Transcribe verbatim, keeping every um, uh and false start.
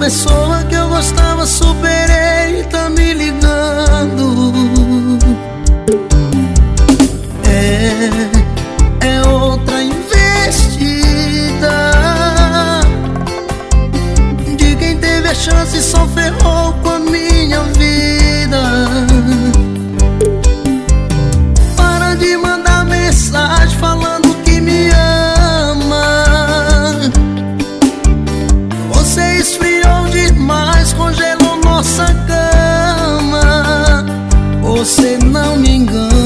pessoa que eu gostava, superei e tá me ligando. É, é outra investida de quem teve a chance e só ferrou com a minha vida. Para de mandar mensagem falando que me ama. Você esfriou demais, congelou nossa cama. Você não me engana.